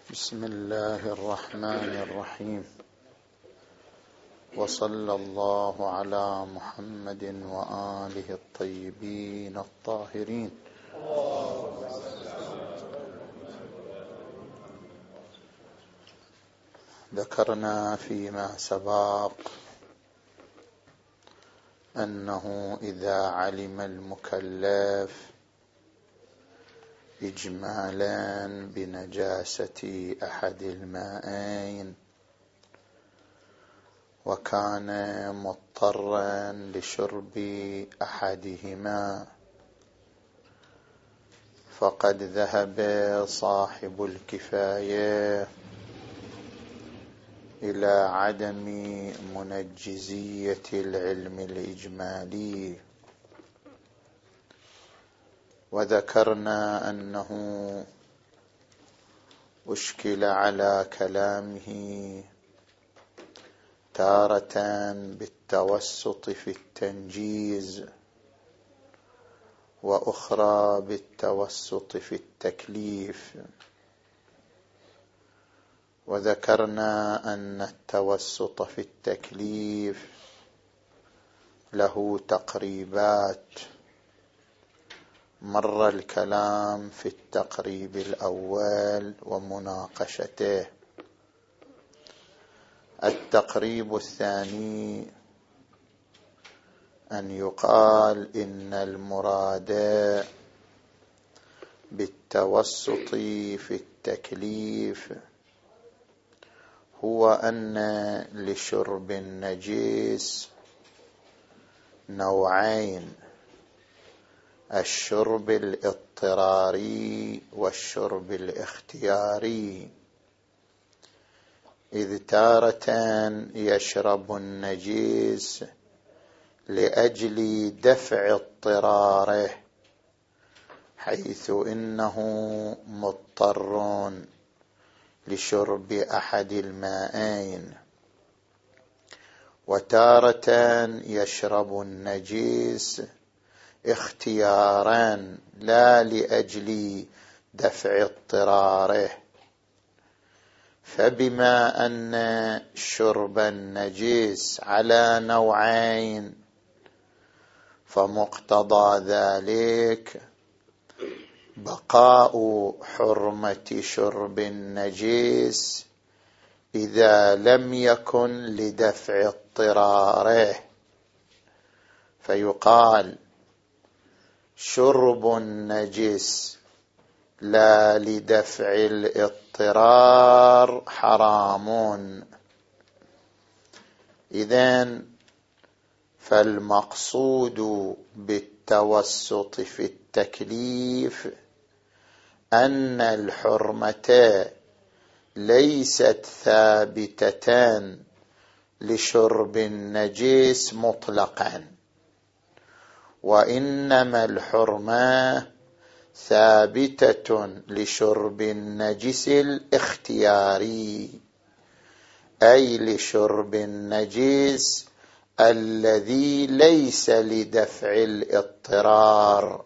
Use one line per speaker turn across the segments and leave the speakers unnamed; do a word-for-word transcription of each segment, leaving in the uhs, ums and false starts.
بسم الله الرحمن الرحيم، وصلى الله على محمد وآله الطيبين الطاهرين. ذكرنا فيما سبق أنه إذا علم المكلف إجمالا بنجاسة أحد الماءين وكان مضطرا لشرب أحدهما، فقد ذهب صاحب الكفاية إلى عدم منجزية العلم الإجمالي، وذكرنا أنه أشكل على كلامه تارة بالتوسط في التنجيز وأخرى بالتوسط في التكليف، وذكرنا أن التوسط في التكليف له تقريبات، مر الكلام في التقريب الأول ومناقشته. التقريب الثاني أن يقال إن المراد بالتوسط في التكليف هو أن لشرب النجس نوعين: الشرب الاضطراري والشرب الاختياري، إذ تارة يشرب النجس لأجل دفع اضطراره حيث إنه مضطر لشرب أحد الماءين، وتارة يشرب النجس اختيارا لا لأجل دفع اضطراره. فبما أن شرب النجس على نوعين فمقتضى ذلك بقاء حرمة شرب النجس إذا لم يكن لدفع اضطراره، فيقال شرب النجس لا لدفع الاضطرار حرام. إذن فالمقصود بالتوسط في التكليف أن الحرمة ليست ثابتة لشرب النجس مطلقا، وإنما الحرمة ثابتة لشرب النجس الاختياري، أي لشرب النجس الذي ليس لدفع الاضطرار.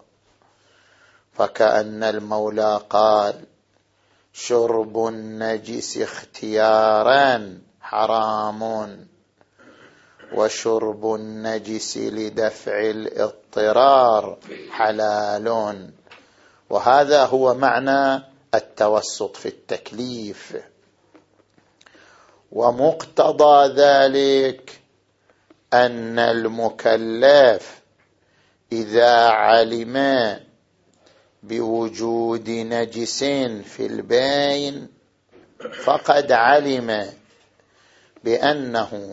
فكأن المولى قال شرب النجس اختيارا حرام، وشرب النجس لدفع الاضطرار حلال، وهذا هو معنى التوسط في التكليف. ومقتضى ذلك أن المكلف إذا علم بوجود نجس في البين فقد علم بأنه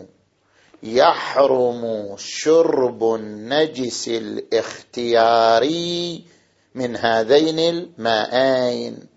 يحرم شرب النجس الاختياري من هذين الماءين،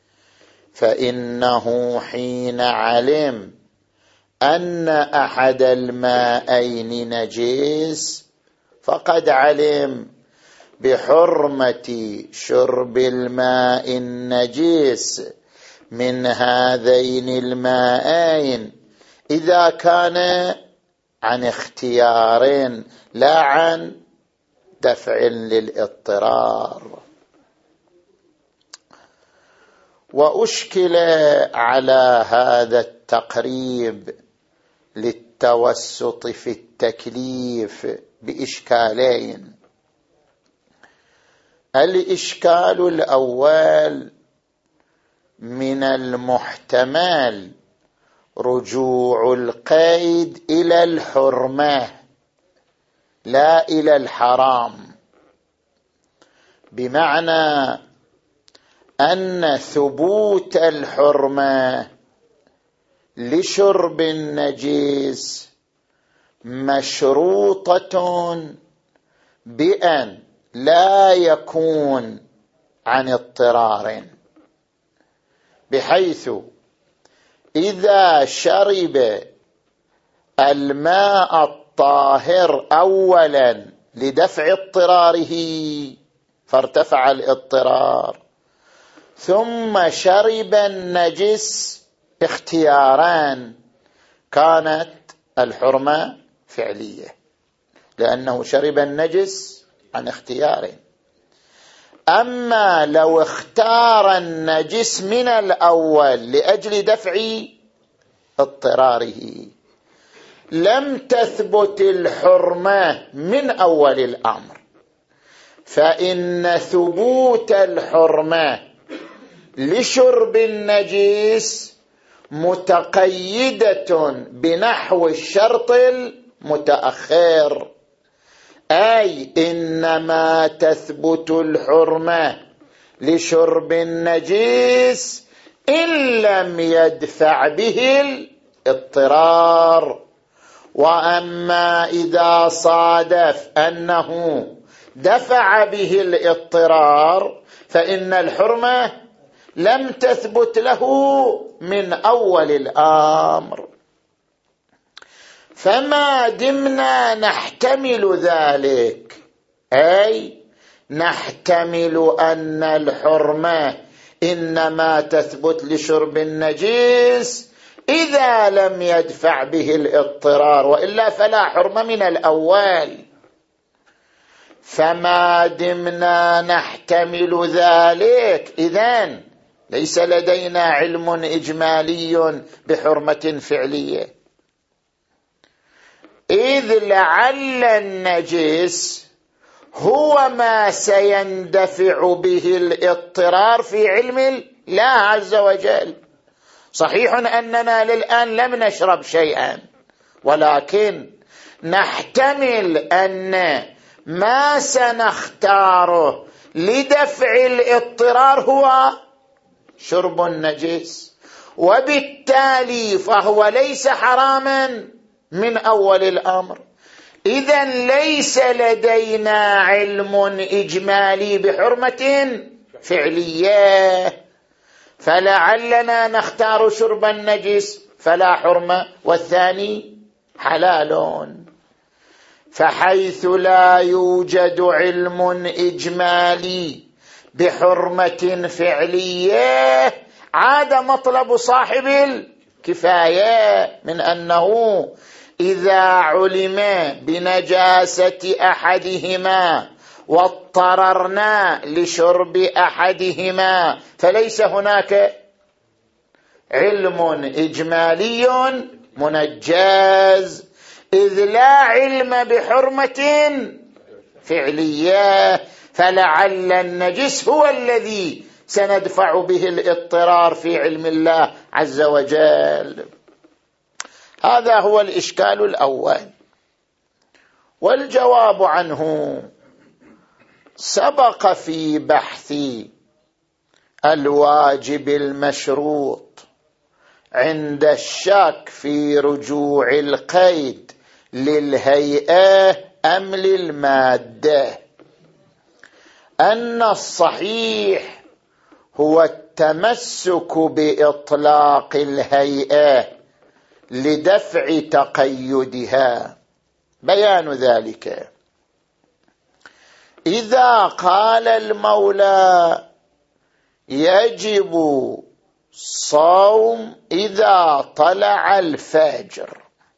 فإنه حين علم أن أحد الماءين نجس فقد علم بحرمة شرب الماء النجس من هذين الماءين إذا كان عن اختيار لا عن دفع للاضطرار. وأشكل على هذا التقريب للتوسط في التكليف بإشكالين. الإشكال الأول: من المحتمل رجوع القيد إلى الحرمة لا إلى الحرام، بمعنى أن ثبوت الحرمة لشرب النجس مشروطة بأن لا يكون عن اضطرار، بحيث إذا شرب الماء الطاهر أولا لدفع اضطراره فارتفع الاضطرار، ثم شرب النجس اختيارا، كانت الحرمة فعلية لأنه شرب النجس عن اختياره. أما لو اختار النجس من الأول لأجل دفع اضطراره لم تثبت الحرمة من أول الأمر، فإن ثبوت الحرمة لشرب النجس متقيدة بنحو الشرط المتأخر، أي إنما تثبت الحرمة لشرب النجس إن لم يدفع به الاضطرار. وأما إذا صادف أنه دفع به الاضطرار فإن الحرمة لم تثبت له من أول الأمر. فما دمنا نحتمل ذلك، أي نحتمل أن الحرمة إنما تثبت لشرب النجس إذا لم يدفع به الاضطرار، وإلا فلا حرمة من الأول. فما دمنا نحتمل ذلك إذن ليس لدينا علم إجمالي بحرمة فعلية، إذ لعل النجس هو ما سيندفع به الاضطرار في علم الله عز وجل. صحيح أننا للآن لم نشرب شيئا، ولكن نحتمل أن ما سنختاره لدفع الاضطرار هو شرب النجس، وبالتالي فهو ليس حراما من أول الأمر. إذن ليس لدينا علم إجمالي بحرمة فعلية، فلعلنا نختار شرب النجس فلا حرمة، والثاني حلال. فحيث لا يوجد علم إجمالي بحرمة فعلية عاد مطلب صاحب الكفاية من أنه إذا علم بنجاسة أحدهما واضطررنا لشرب أحدهما فليس هناك علم إجمالي منجز، إذ لا علم بحرمة فعلية، فلعل النجس هو الذي سندفع به الاضطرار في علم الله عز وجل. هذا هو الإشكال الأول، والجواب عنه سبق في بحث الواجب المشروط عند الشك في رجوع القيد للهيئة أم للمادة، أن الصحيح هو التمسك بإطلاق الهيئة لدفع تقيدها. بيان ذلك: إذا قال المولى يجب صوم إذا طلع الفجر،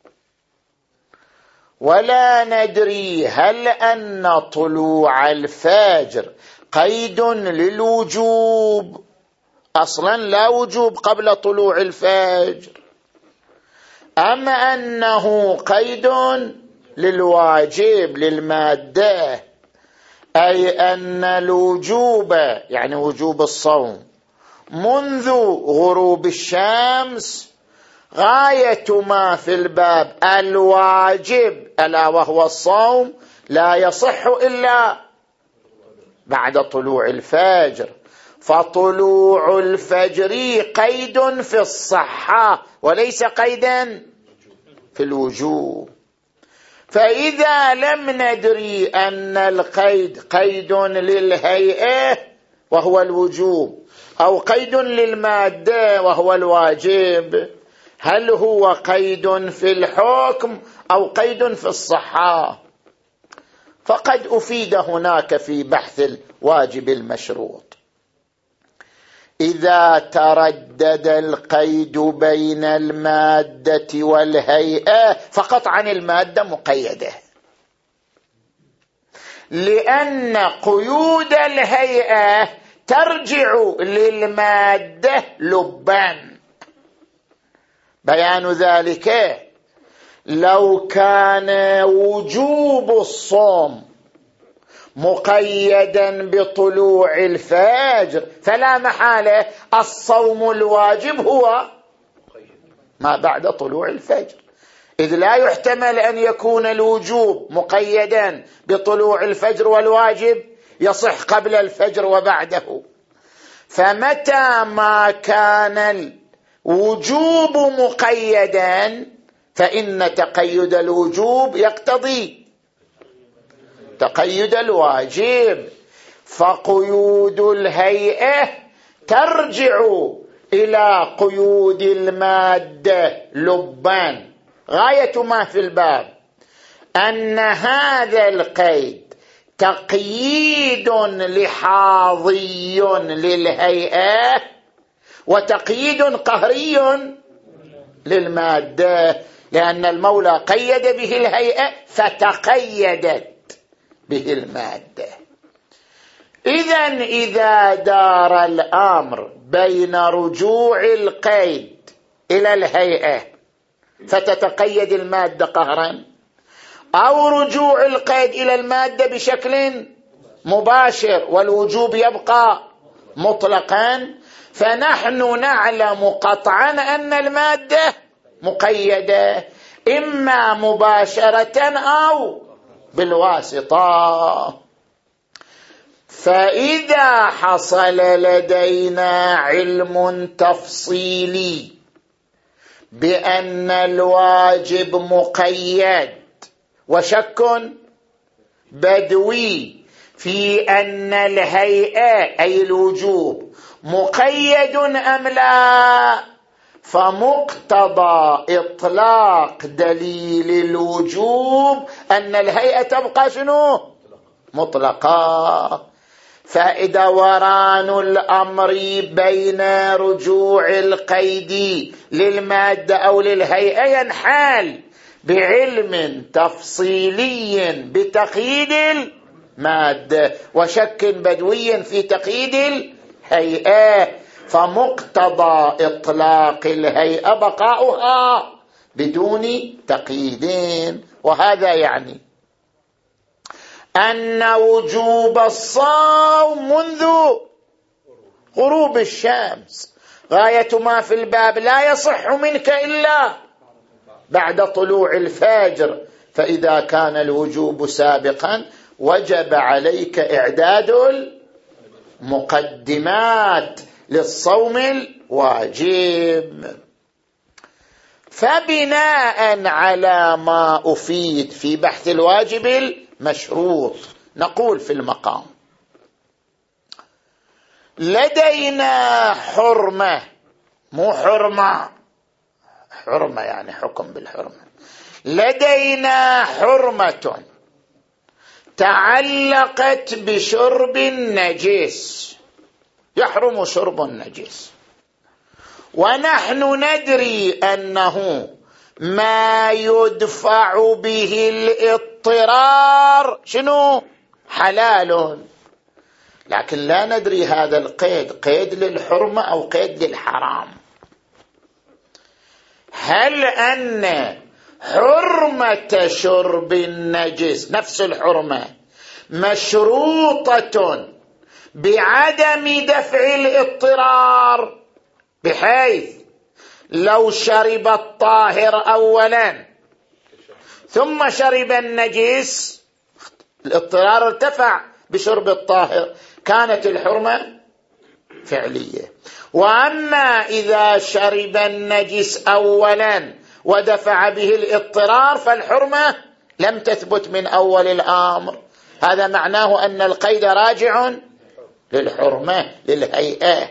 ولا ندري هل أن طلوع الفجر قيد للوجوب أصلا لا وجوب قبل طلوع الفجر. أما أنه قيد للواجب للمادة، أي أن الوجوب يعني وجوب الصوم منذ غروب الشمس غاية ما في الباب الواجب ألا وهو الصوم لا يصح إلا بعد طلوع الفجر. فطلوع الفجر قيد في الصحة وليس قيدا في الوجوب. فإذا لم ندري أن القيد قيد للهيئة وهو الوجوب أو قيد للمادة وهو الواجب، هل هو قيد في الحكم أو قيد في الصحة؟ فقد أفيد هناك في بحث الواجب المشروط إذا تردد القيد بين المادة والهيئة فقط عن المادة مقيدة، لأن قيود الهيئة ترجع للمادة لبا. بيان ذلك لو كان وجوب الصوم مقيدا بطلوع الفجر فلا محالة الصوم الواجب هو ما بعد طلوع الفجر، إذ لا يحتمل أن يكون الوجوب مقيدا بطلوع الفجر والواجب يصح قبل الفجر وبعده. فمتى ما كان الوجوب مقيدا فإن تقيد الوجوب يقتضي تقيد الواجب. فقيود الهيئة ترجع إلى قيود المادة لبان. غاية ما في الباب أن هذا القيد تقييد لحاظي للهيئة وتقييد قهري للمادة، لأن المولى قيد به الهيئة فتقيدت به المادة. إذن إذا دار الأمر بين رجوع القيد إلى الهيئة فتتقيد المادة قهرا أو رجوع القيد إلى المادة بشكل مباشر والوجوب يبقى مطلقا، فنحن نعلم قطعا أن المادة مقيدة إما مباشرة أو بالواسطة. فإذا حصل لدينا علم تفصيلي بأن الواجب مقيد وشك بدوي في أن الهيئة أي الوجوب مقيد أم لا، فمقتضى إطلاق دليل الوجوب أن الهيئة تبقى شنو؟ مطلقة. فدوران الأمر بين رجوع القيد للمادة أو للهيئة ينحال بعلم تفصيلي بتقييد المادة وشك بدوي في تقييد الهيئة، فمقتضى إطلاق الهيئة بقاؤها بدون تقييدين. وهذا يعني أن وجوب الصوم منذ غروب الشمس غاية ما في الباب لا يصح منك إلا بعد طلوع الفجر. فإذا كان الوجوب سابقا وجب عليك إعداد المقدمات للصوم الواجب. فبناء على ما أفيد في بحث الواجب المشروط نقول في المقام لدينا حرمة، مو حرمة، حرمة يعني حكم بالحرمة، لدينا حرمة تعلقت بشرب النجس، يحرم شرب النجس، ونحن ندري أنه ما يدفع به الاضطرار شنو؟ حلال، لكن لا ندري هذا القيد قيد للحرمة أو قيد للحرام. هل أن حرمة شرب النجس نفس الحرمة مشروطة بعدم دفع الاضطرار، بحيث لو شرب الطاهر أولا ثم شرب النجس الاضطرار ارتفع بشرب الطاهر، كانت الحرمة فعلية. وأما إذا شرب النجس أولا ودفع به الاضطرار فالحرمة لم تثبت من أول الأمر. هذا معناه أن القيد راجع للحرمة للهيئة.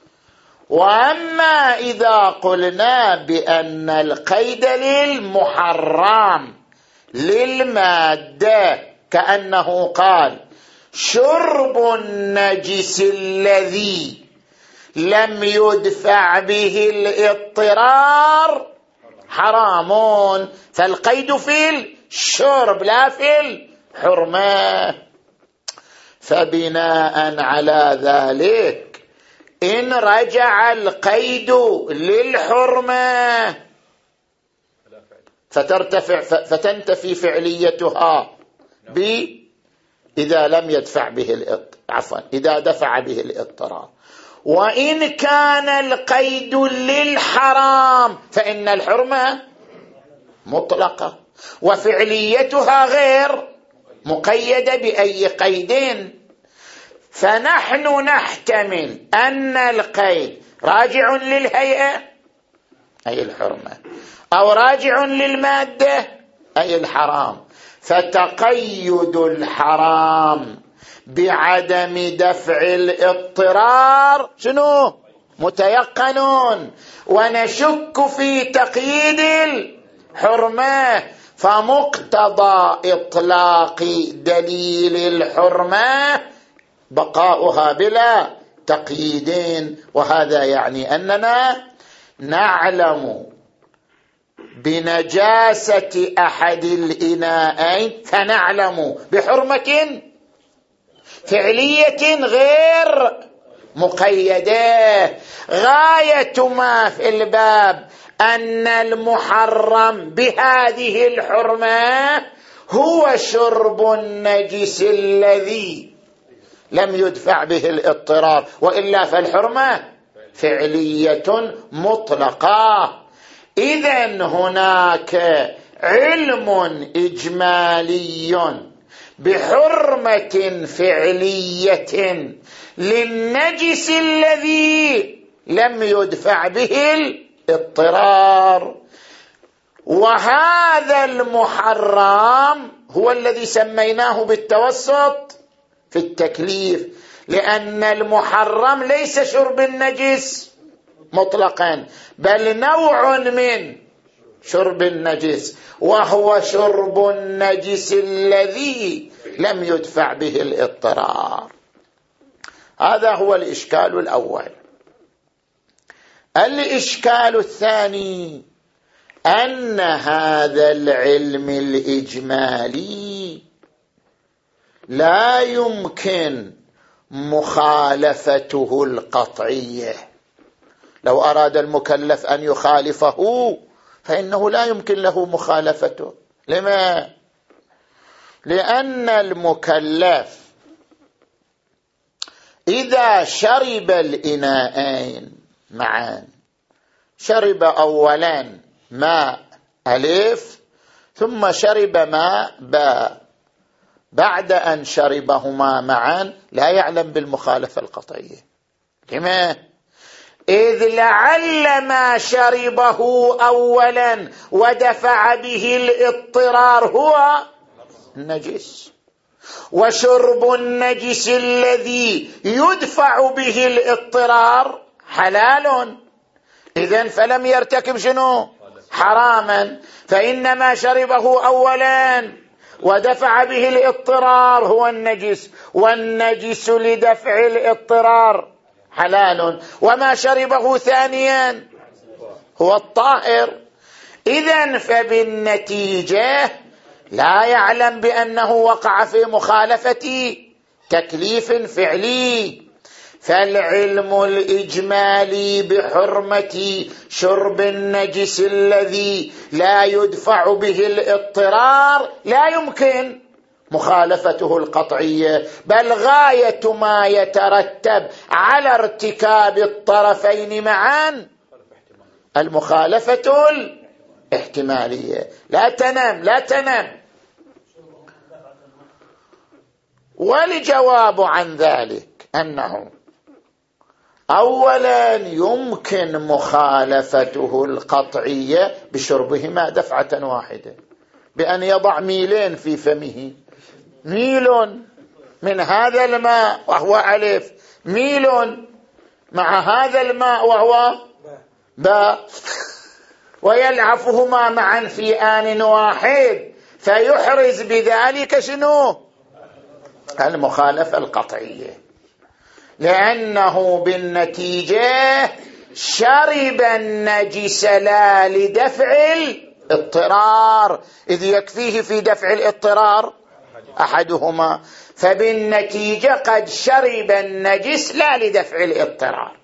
وأما إذا قلنا بأن القيد للمحرم للمادة، كأنه قال شرب النجس الذي لم يدفع به الاضطرار حرام، فالقيد في الشرب لا في الحرمة. فبناء على ذلك إن رجع القيد للحرمة فترتفع فتنتفي فعليتها ب إذا لم يدفع به الاضطرار، عفوا إذا دفع به الاضطرار. وإن كان القيد للحرام فإن الحرمة مطلقة وفعليتها غير مقيدة بأي قيدين. فنحن نحتمل أن القيد راجع للهيئة أي الحرمة أو راجع للمادة أي الحرام. فتقيد الحرام بعدم دفع الاضطرار شنو؟ متيقن. ونشك في تقييد الحرمة، فمقتضى إطلاق دليل الحرمة بقاؤها بلا تقييدين. وهذا يعني أننا نعلم بنجاسة أحد الإناءين فنعلم بحرمة فعلية غير مقيدة. غاية ما في الباب أن المحرم بهذه الحرمة هو شرب النجس الذي لم يدفع به الاضطرار، وإلا فالحرمة فعلية مطلقة. إذن هناك علم إجمالي بحرمة فعلية للنجس الذي لم يدفع به الاضطرار، وهذا المحرم هو الذي سميناه بالتوسط في التكليف، لأن المحرم ليس شرب النجس مطلقا بل نوع من شرب النجس، وهو شرب النجس الذي لم يدفع به الاضطرار. هذا هو الإشكال الأول. الإشكال الثاني أن هذا العلم الإجمالي لا يمكن مخالفته القطعية. لو أراد المكلف أن يخالفه فإنه لا يمكن له مخالفته. لما؟ لأن المكلف إذا شرب الإناءين معا، شرب أولا ماء ألف ثم شرب ماء باء، بعد أن شربهما معا لا يعلم بالمخالفة القطعية. لما؟ إذ لعل ما شربه أولا ودفع به الاضطرار هو النجس، وشرب النجس الذي يدفع به الاضطرار حلال، إذن فلم يرتكب شنو؟ حراما. فإنما شربه أولا ودفع به الاضطرار هو النجس، والنجس لدفع الاضطرار حلال، وما شربه ثانيا هو الطاهر. إذن فبالنتيجة لا يعلم بأنه وقع في مخالفة تكليف فعلي. فالعلم الإجمالي بحرمة شرب النجس الذي لا يدفع به الاضطرار لا يمكن مخالفته القطعية، بل غاية ما يترتب على ارتكاب الطرفين معا المخالفة الاحتمالية. لا تنام لا تنام. والجواب عن ذلك أنه أولا يمكن مخالفته القطعية بشربهما دفعة واحدة، بأن يضع ميلين في فمه، ميل من هذا الماء وهو ألف، ميل مع هذا الماء وهو باء، ويلعفهما معا في آن واحد، فيحرز بذلك شنو؟ المخالفة القطعية، لأنه بالنتيجة شرب النجس لا لدفع الاضطرار، إذ يكفيه في دفع الاضطرار أحدهما، فبالنتيجة قد شرب النجس لا لدفع الاضطرار.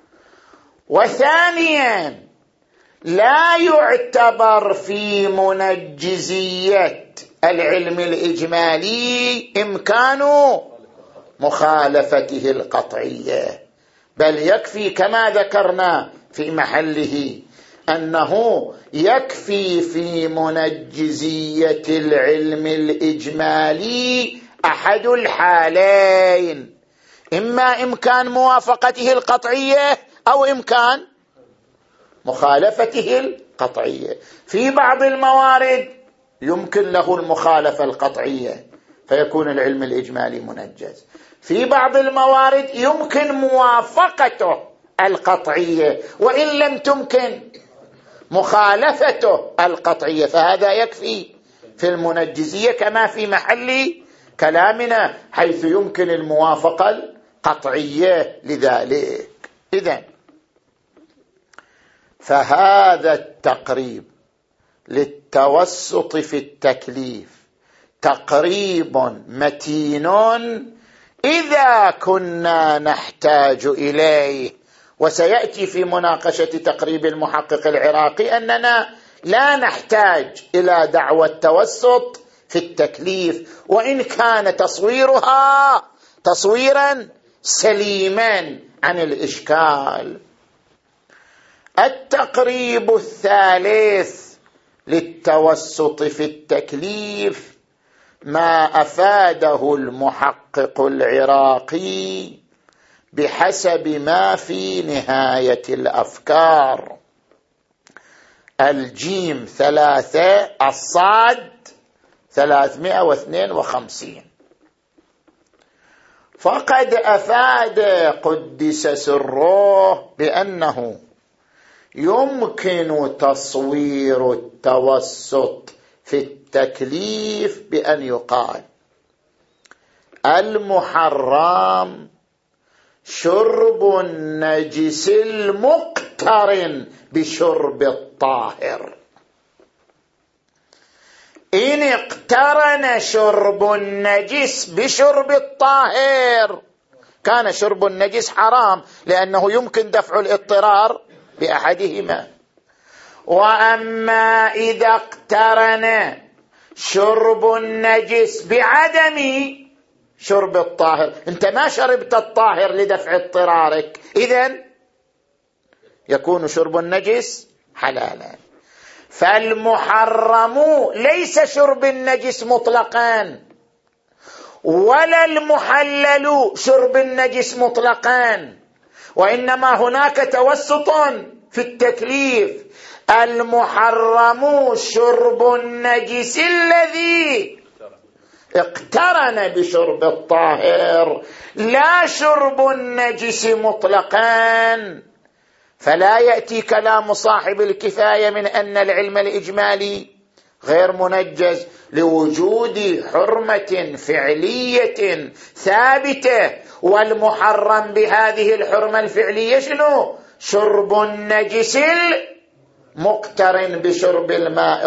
وثانيا لا يعتبر في منجزية العلم الإجمالي إمكان مخالفته القطعية، بل يكفي كما ذكرنا في محله أنه يكفي في منجزية العلم الإجمالي أحد الحالين، إما إمكان موافقته القطعية أو إمكان مخالفته القطعية. في بعض الموارد يمكن له المخالفة القطعية فيكون العلم الإجمالي منجز، في بعض الموارد يمكن موافقته القطعية وإن لم تمكن مخالفته القطعية، فهذا يكفي في المنجزية كما في محل كلامنا حيث يمكن الموافقة القطعية لذلك. إذن فهذا التقريب للتوسط في التكليف تقريب متين إذا كنا نحتاج إليه، وسيأتي في مناقشة تقريب المحقق العراقي أننا لا نحتاج إلى دعوى التوسط في التكليف وإن كان تصويرها تصويرا سليما عن الإشكال. التقريب الثالث للتوسط في التكليف ما أفاده المحقق العراقي بحسب ما في نهاية الأفكار، الجيم ثلاثة الصاد ثلاثمائة واثنين وخمسين. فقد أفاد قدس سره بأنه يمكن تصوير التوسط في التكليف بأن يقال المحرم شرب النجس المقترن بشرب الطاهر. إن اقترن شرب النجس بشرب الطاهر كان شرب النجس حرام، لأنه يمكن دفع الاضطرار بأحدهما. وأما إذا اقترن شرب النجس بعدم شرب الطاهر، أنت ما شربت الطاهر لدفع اضطرارك، إذن يكون شرب النجس حلالا. فالمحرم ليس شرب النجس مطلقا، ولا المحلل شرب النجس مطلقا، وإنما هناك توسط في التكليف. المحرم شرب النجس الذي اقترن بشرب الطاهر، لا شرب النجس مطلقا. فلا يأتي كلام صاحب الكفاية من أن العلم الإجمالي غير منجز لوجود حرمة فعلية ثابتة، والمحرم بهذه الحرمة الفعلية شنو؟ شرب النجس المقترن بشرب الماء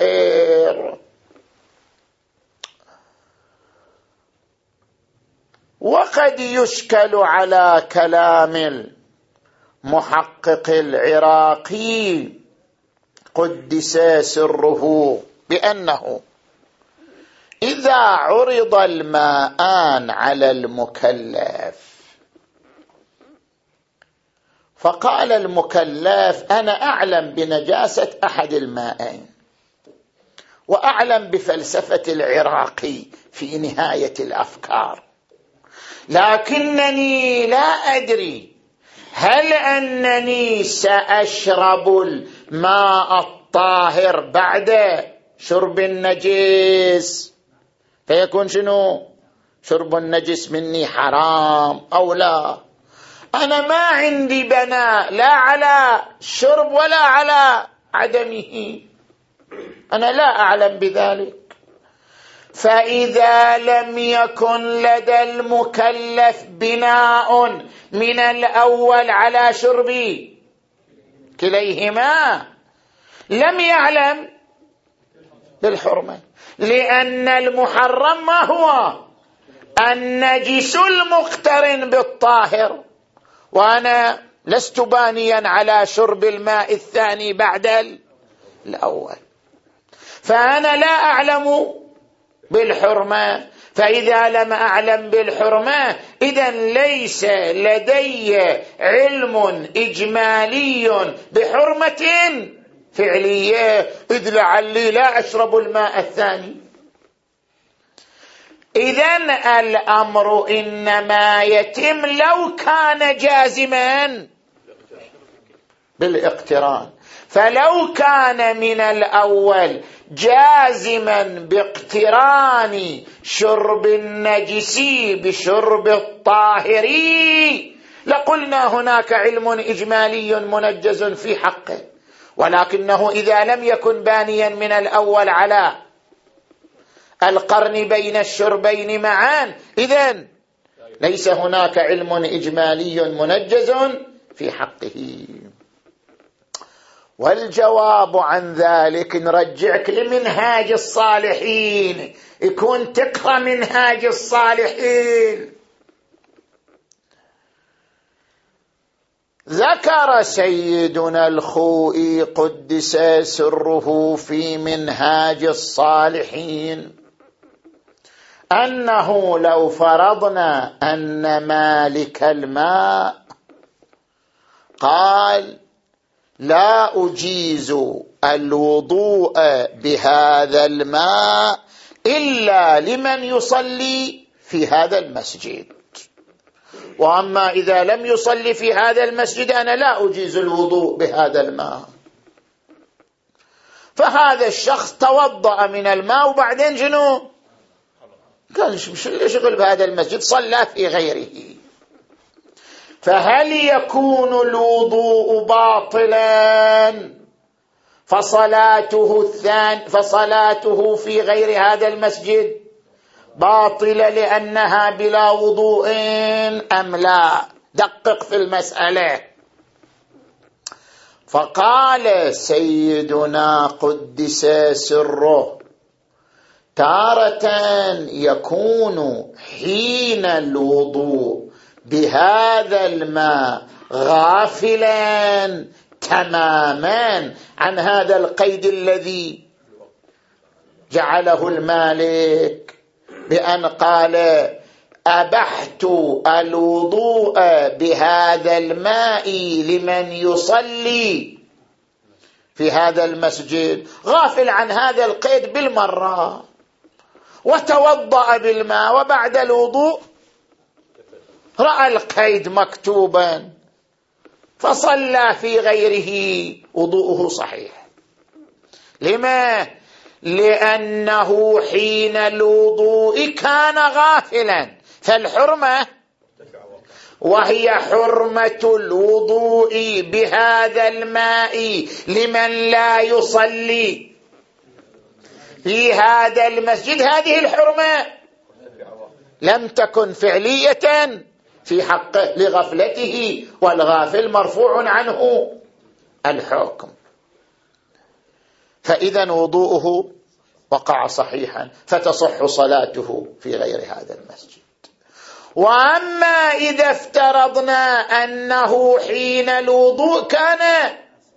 الطاهر. وقد يشكل على كلام المحقق العراقي قدس سره بأنه إذا عرض الماءان على المكلف فقال المكلف أنا أعلم بنجاسة أحد المائين وأعلم بفلسفة العراقي في نهاية الأفكار، لكنني لا أدري هل أنني سأشرب الماء الطاهر بعد شرب النجس فيكون شنو؟ شرب النجس مني حرام أو لا؟ أنا ما عندي بناء لا على الشرب ولا على عدمه، أنا لا أعلم بذلك. فإذا لم يكن لدى المكلف بناء من الأول على شرب كليهما لم يعلم بالحرمة، لأن المحرم ما هو؟ النجس المقترن بالطاهر، وأنا لست بانيا على شرب الماء الثاني بعد الأول، فأنا لا أعلم بالحرمة. فإذا لم أعلم بالحرمة إذن ليس لدي علم إجمالي بحرمة فعلية، إذ لعلي لا أشرب الماء الثاني. إذن الأمر إنما يتم لو كان جازما بالاقتران، فلو كان من الأول جازما باقتران شرب النجسي بشرب الطاهري لقلنا هناك علم إجمالي منجز في حقه، ولكنه إذا لم يكن بانيا من الأول على القرن بين الشربين معا إذن ليس هناك علم إجمالي منجز في حقه. والجواب عن ذلك نرجعك لمنهاج الصالحين، يكون تقرأ منهاج الصالحين. ذكر سيدنا الخوئي قدس سره في منهاج الصالحين أنه لو فرضنا أن مالك الماء قال لا أجيز الوضوء بهذا الماء إلا لمن يصلي في هذا المسجد، وأما إذا لم يصلي في هذا المسجد أنا لا أجيز الوضوء بهذا الماء، فهذا الشخص توضأ من الماء وبعدين شنو؟ قال شغل بهذا المسجد، صلى في غيره، فهل يكون الوضوء باطلا فصلاته الثاني فصلاته في غير هذا المسجد باطلة لأنها بلا وضوء أم لا؟ دقق في المسألة. فقال سيدنا قدس سره تارة يكون حين الوضوء بهذا الماء غافلا تماما عن هذا القيد الذي جعله المالك بأن قال أبحت الوضوء بهذا الماء لمن يصلي في هذا المسجد، غافل عن هذا القيد بالمرة، وتوضأ بالماء وبعد الوضوء رأى القيد مكتوبا فصلى في غيره، وضوءه صحيح. لما؟ لأنه حين الوضوء كان غافلا، فالحرمة وهي حرمة الوضوء بهذا الماء لمن لا يصلي في هذا المسجد، هذه الحرمة لم تكن فعلية في حقه لغفلته، والغافل مرفوع عنه الحكم، فإذا وضوءه وقع صحيحا فتصح صلاته في غير هذا المسجد. وأما إذا افترضنا أنه حين الوضوء كان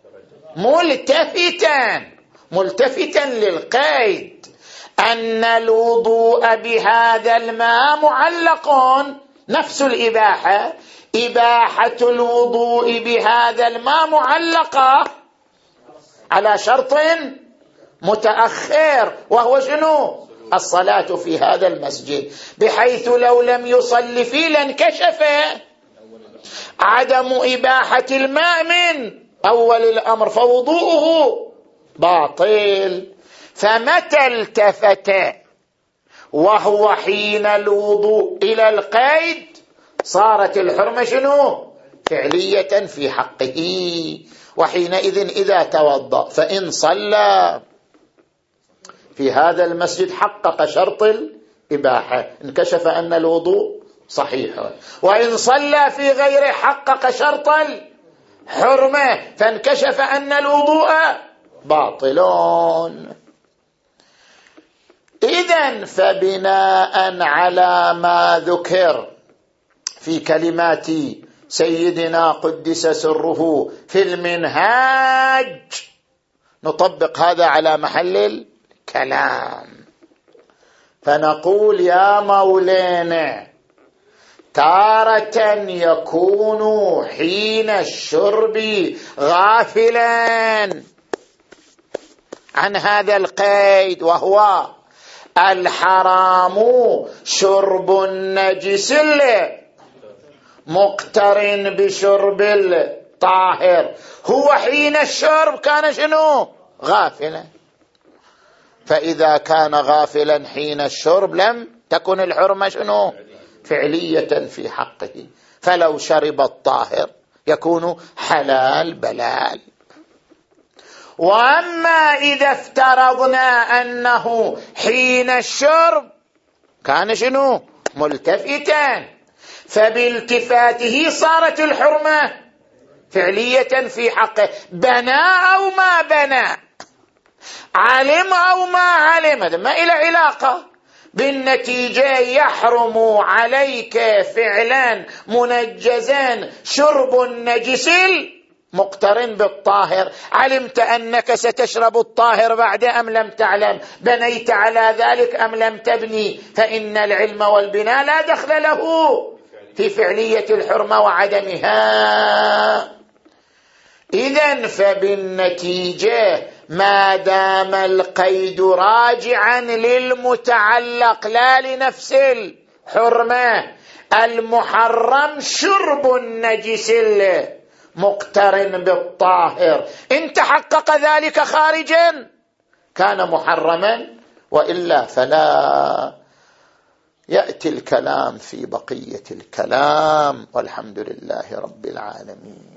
ملتفتا ملتفتا للقيد، أن الوضوء بهذا الماء معلق، نفس الإباحة، إباحة الوضوء بهذا الماء معلقة على شرط متأخر، وهو شنو؟ الصلاة في هذا المسجد، بحيث لو لم يصلي فيه لانكشف عدم إباحة الماء من أول الأمر، فوضوءه باطل. فمتى التفت وهو حين الوضوء إلى القيد صارت الحرمة شنو؟ فعلية في حقه. وحينئذ إذا توضأ فإن صلى في هذا المسجد حقق شرط الإباحة، انكشف أن الوضوء صحيح. وإن صلى في غيره حقق شرط الحرمة فانكشف أن الوضوء باطلون. إذن فبناء على ما ذكر في كلمات سيدنا قدس سره في المنهاج نطبق هذا على محل الكلام، فنقول يا مولانا تارة يكون حين الشرب غافلا عن هذا القيد، وهو الحرام شرب النجس مقترن بشرب الطاهر، هو حين الشرب كان شنو؟ غافلا. فإذا كان غافلا حين الشرب لم تكن الحرمة شنو؟ فعلية في حقه، فلو شرب الطاهر يكون حلال بلال. وأما إذا افترضنا أنه حين الشرب كان شنو؟ ملتفتا، فبالتفاته صارت الحرمة فعلية في حقه، بنى أو ما بنى، علم أو ما علم، هذا ما إلى علاقة. بالنتيجة يحرم عليك فعلا منجزا شرب النجس مقترن بالطاهر، علمت أنك ستشرب الطاهر بعد أم لم تعلم، بنيت على ذلك أم لم تبني، فإن العلم والبناء لا دخل له في فعلية الحرمة وعدمها. إذن فبالنتيجة ما دام القيد راجعا للمتعلق لا لنفس الحرمة، المحرم شرب النجس مقترن بالطاهر، إن تحقق ذلك خارجا كان محرما، وإلا فلا. يأتي الكلام في بقية الكلام، والحمد لله رب العالمين.